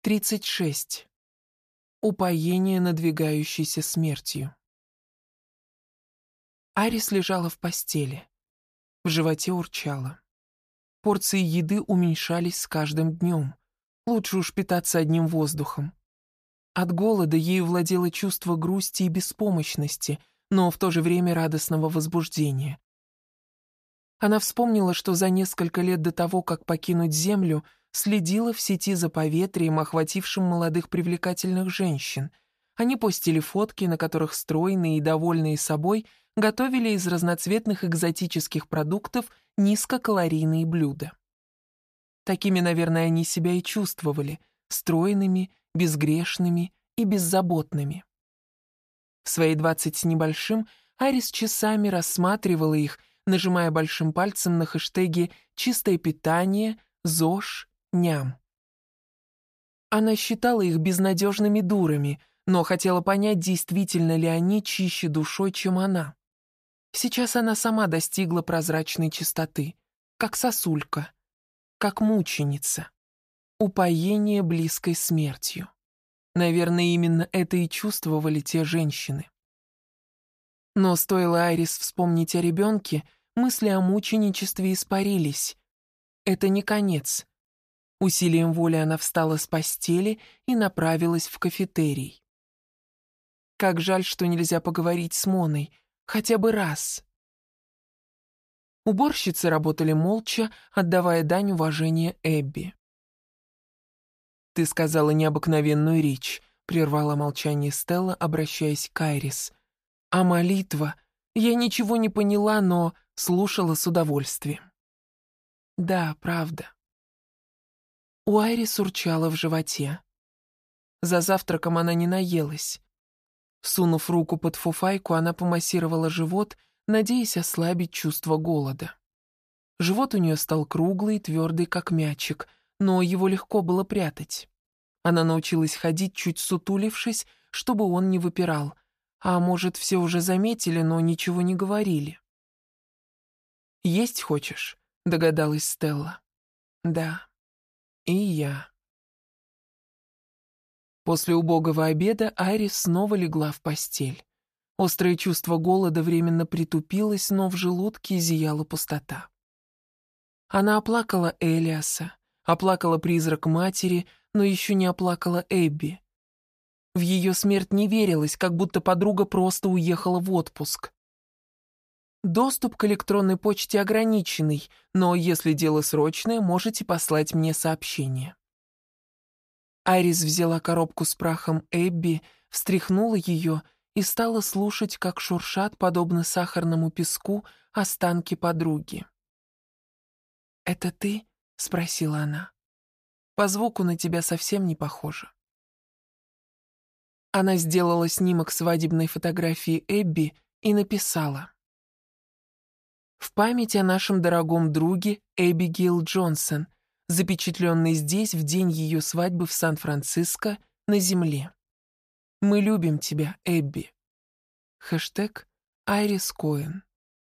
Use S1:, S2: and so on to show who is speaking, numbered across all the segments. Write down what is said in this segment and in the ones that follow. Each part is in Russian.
S1: 36. Упоение надвигающейся смертью. Айрис лежала в постели. В животе урчало. Порции еды уменьшались с каждым днем. Лучше уж питаться одним воздухом. От голода ею владело чувство грусти и беспомощности, но в то же время радостного возбуждения. Она вспомнила, что за несколько лет до того, как покинуть Землю, следила в сети за поветрием, охватившим молодых привлекательных женщин. Они постили фотки, на которых стройные и довольные собой готовили из разноцветных экзотических продуктов низкокалорийные блюда. Такими, наверное, они себя и чувствовали, стройными, безгрешными и беззаботными. В свои 20 с небольшим Айрис часами рассматривала их, нажимая большим пальцем на хэштеги «Чистое питание», «ЗОЖ», «Ням». Она считала их безнадежными дурами, но хотела понять, действительно ли они чище душой, чем она. Сейчас она сама достигла прозрачной чистоты, как сосулька, как мученица, упоение близкой смертью. Наверное, именно это и чувствовали те женщины. Но стоило Айрис вспомнить о ребенке, мысли о мученичестве испарились. Это не конец. Усилием воли она встала с постели и направилась в кафетерий. Как жаль, что нельзя поговорить с Моной, хотя бы раз. Уборщицы работали молча, отдавая дань уважения Эбби. «Ты сказала необыкновенную речь», — прервала молчание Стелла, обращаясь к Айрис. «А молитва? Я ничего не поняла, но слушала с удовольствием». «Да, правда». У Айрис урчало в животе. За завтраком она не наелась. Сунув руку под фуфайку, она помассировала живот, надеясь ослабить чувство голода. Живот у нее стал круглый, твердый, как мячик, но его легко было прятать. Она научилась ходить, чуть сутулившись, чтобы он не выпирал. А может, все уже заметили, но ничего не говорили. «Есть хочешь?» — догадалась Стелла. «Да. И я». После убогого обеда Айрис снова легла в постель. Острое чувство голода временно притупилось, но в желудке зияла пустота. Она оплакала Элиаса, оплакала призрак матери, но еще не оплакала Эбби. В ее смерть не верилось, как будто подруга просто уехала в отпуск. Доступ к электронной почте ограниченный, но если дело срочное, можете послать мне сообщение. Айрис взяла коробку с прахом Эбби, встряхнула ее и стала слушать, как шуршат, подобно сахарному песку, останки подруги. «Это ты?» — спросила она. «По звуку на тебя совсем не похоже». Она сделала снимок свадебной фотографии Эбби и написала: «В память о нашем дорогом друге Эбигейл Джонсон, запечатленной здесь в день ее свадьбы в Сан-Франциско на земле. Мы любим тебя, Эбби». Хэштег Айрис Коэн.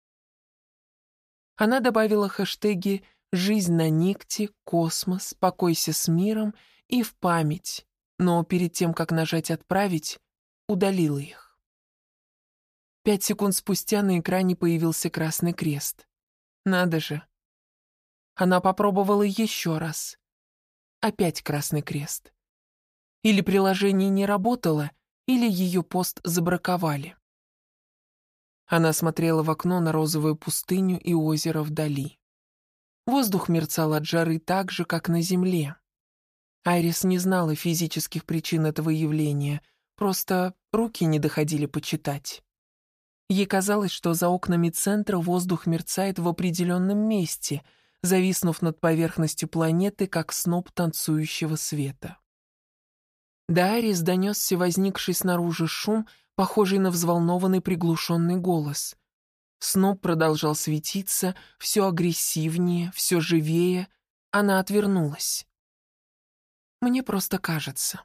S1: Она добавила хэштеги «Жизнь на Никте», «Космос», «Покойся с миром» и «В память», но перед тем, как нажать «Отправить», удалила их. 5 секунд спустя на экране появился красный крест. Надо же. Она попробовала еще раз. Опять красный крест. Или приложение не работало, или ее пост забраковали. Она смотрела в окно на розовую пустыню и озеро вдали. Воздух мерцал от жары так же, как на земле. Айрис не знала физических причин этого явления, просто руки не доходили почитать. Ей казалось, что за окнами центра воздух мерцает в определенном месте, зависнув над поверхностью планеты, как сноп танцующего света. До Айрис донесся возникший снаружи шум, похожий на взволнованный приглушенный голос. Сноп продолжал светиться, все агрессивнее, все живее. Она отвернулась. Мне просто кажется.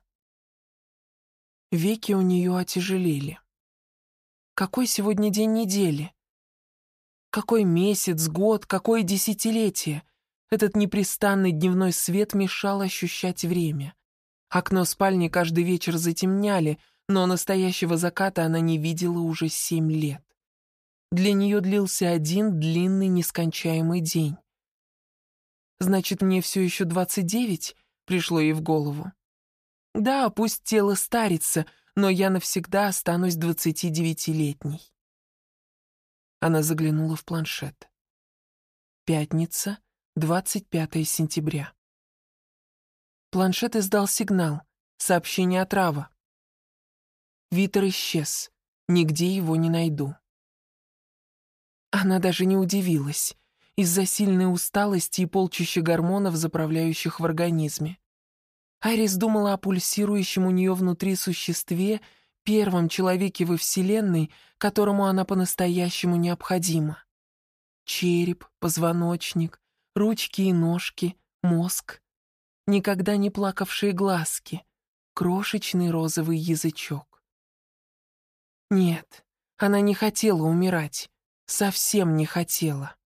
S1: Веки у нее отяжелели. Какой сегодня день недели? Какой месяц, год, какое десятилетие? Этот непрестанный дневной свет мешал ощущать время. Окно спальни каждый вечер затемняли, но настоящего заката она не видела уже 7 лет. Для нее длился один длинный нескончаемый день. «Значит, мне все еще 29?» — пришло ей в голову. «Да, пусть тело старится, но я навсегда останусь 29-летней». Она заглянула в планшет. Пятница, 25 сентября. Планшет издал сигнал. Сообщение от Рава. Витер исчез. Нигде его не найду. Она даже не удивилась. Из-за сильной усталости и полчища гормонов, заправляющих в организме. Айрис думала о пульсирующем у нее внутри существе, первом человеке во Вселенной, которому она по-настоящему необходима. Череп, позвоночник, ручки и ножки, мозг. Никогда не плакавшие глазки, крошечный розовый язычок. Нет, она не хотела умирать, совсем не хотела.